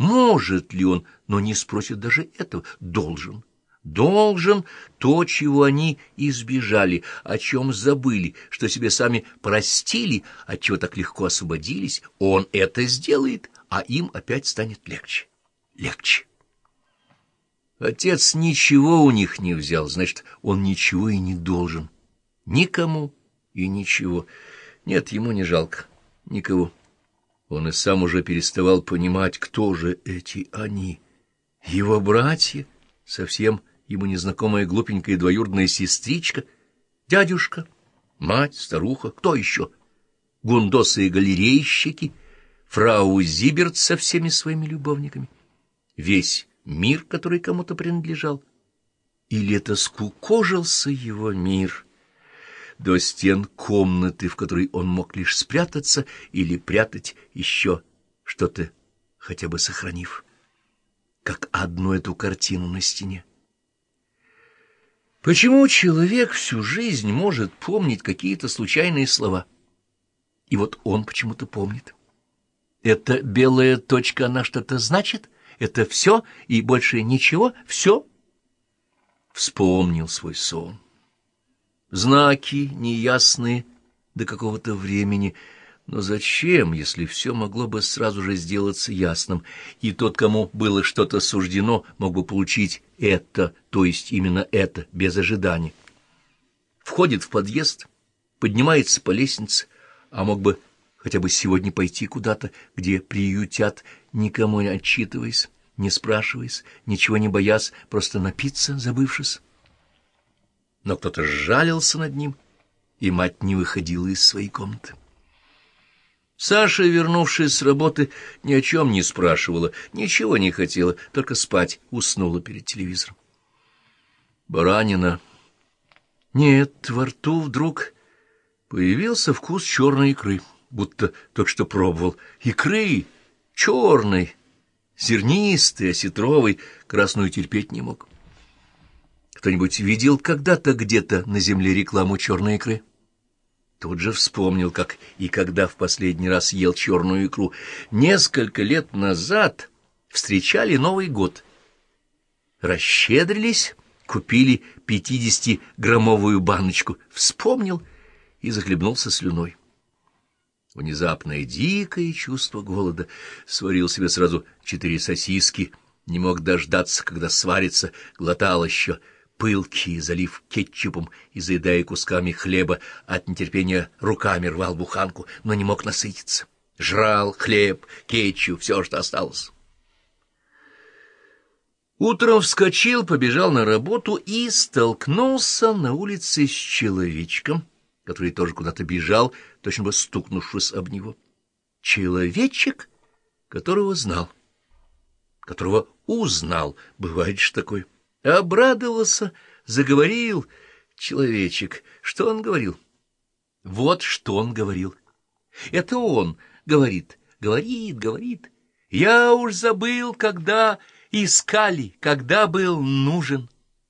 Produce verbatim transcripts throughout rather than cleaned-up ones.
Может ли он, но не спросит даже этого. Должен. Должен то, чего они избежали, о чем забыли, что себе сами простили, от чего так легко освободились. Он это сделает, а им опять станет легче. Легче. Отец ничего у них не взял, значит, он ничего и не должен. Никому и ничего. Нет, ему не жалко. Никого. Он и сам уже переставал понимать, кто же эти они. Его братья, совсем ему незнакомая глупенькая двоюродная сестричка, дядюшка, мать, старуха, кто еще? Гундосы и галерейщики, фрау Зиберт со всеми своими любовниками. Весь мир, который кому-то принадлежал. Или это скукожился его мир до стен комнаты, в которой он мог лишь спрятаться или прятать еще что-то, хотя бы сохранив, как одну эту картину на стене. Почему человек всю жизнь может помнить какие-то случайные слова? И вот он почему-то помнит. Эта белая точка, она что-то значит? Это все и больше ничего? Все? Вспомнил свой сон. Знаки неясные до какого-то времени. Но зачем, если все могло бы сразу же сделаться ясным, и тот, кому было что-то суждено, мог бы получить это, то есть именно это, без ожидания? Входит в подъезд, поднимается по лестнице, а мог бы хотя бы сегодня пойти куда-то, где приютят, никому не отчитываясь, не спрашиваясь, ничего не боясь, просто напиться, забывшись. Но кто-то сжалился над ним, и мать не выходила из своей комнаты. Саша, вернувшись с работы, ни о чем не спрашивала, ничего не хотела, только спать, уснула перед телевизором. Баранина. Нет, во рту вдруг появился вкус черной икры, будто только что пробовал. Икры черной, зернистой, осетровой, красную терпеть не мог. Кто-нибудь видел когда-то где-то на земле рекламу черной икры? Тут же вспомнил, как и когда в последний раз ел черную икру. Несколько лет назад встречали Новый год. Расщедрились, купили пятидесятиграммовую баночку. Вспомнил и захлебнулся слюной. Внезапное дикое чувство голода. Сварил себе сразу четыре сосиски, не мог дождаться, когда сварится, глотал еще пылкий, залив кетчупом и заедая кусками хлеба, от нетерпения руками рвал буханку, но не мог насытиться. Жрал хлеб, кетчуп, все, что осталось. Утром вскочил, побежал на работу и столкнулся на улице с человечком, который тоже куда-то бежал, точно бы стукнувшись об него. Человечек, которого знал, которого узнал, бывает же такое. Обрадовался, заговорил человечек. Что он говорил? Вот что он говорил. Это он говорит, говорит, говорит. Я уж забыл, когда искали, когда был нужен.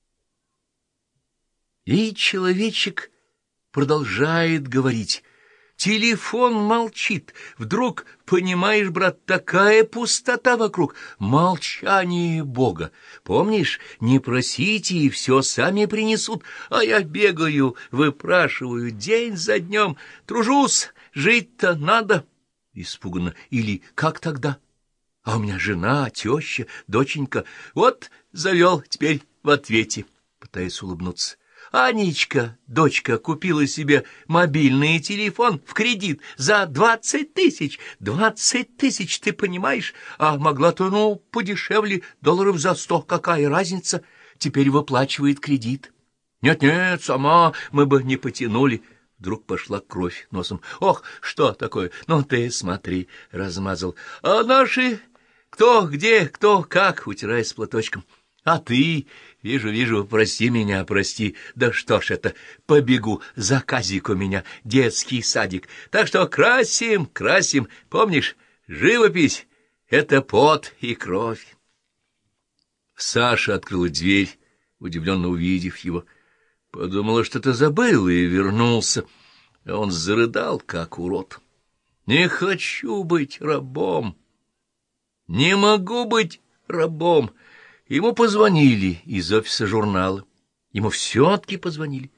И человечек продолжает говорить. Телефон молчит. Вдруг, понимаешь, брат, такая пустота вокруг. Молчание Бога. Помнишь, не просите, и все сами принесут. А я бегаю, выпрашиваю день за днем. Тружусь, жить-то надо. Испуганно. Или как тогда? А у меня жена, теща, доченька. Вот завел, теперь в ответе. Пытаясь улыбнуться. Анечка, дочка, купила себе мобильный телефон в кредит за двадцать тысяч. Двадцать тысяч, ты понимаешь? А могла-то, ну, подешевле, долларов за сто. Какая разница? Теперь выплачивает кредит. Нет-нет, сама мы бы не потянули. Вдруг пошла кровь носом. Ох, что такое? Ну, ты смотри, размазал. А наши кто, где, кто, как, утираясь платочком. А ты, вижу, вижу, прости меня, прости. Да что ж это, побегу, заказик у меня, детский садик. Так что красим, красим, помнишь, живопись — это пот и кровь. Саша открыла дверь, удивленно увидев его. Подумала, что ты забыл, и вернулся. А он зарыдал, как урод. Не хочу быть рабом. Не могу быть рабом. Ему позвонили из офиса журнала. Ему все-таки позвонили.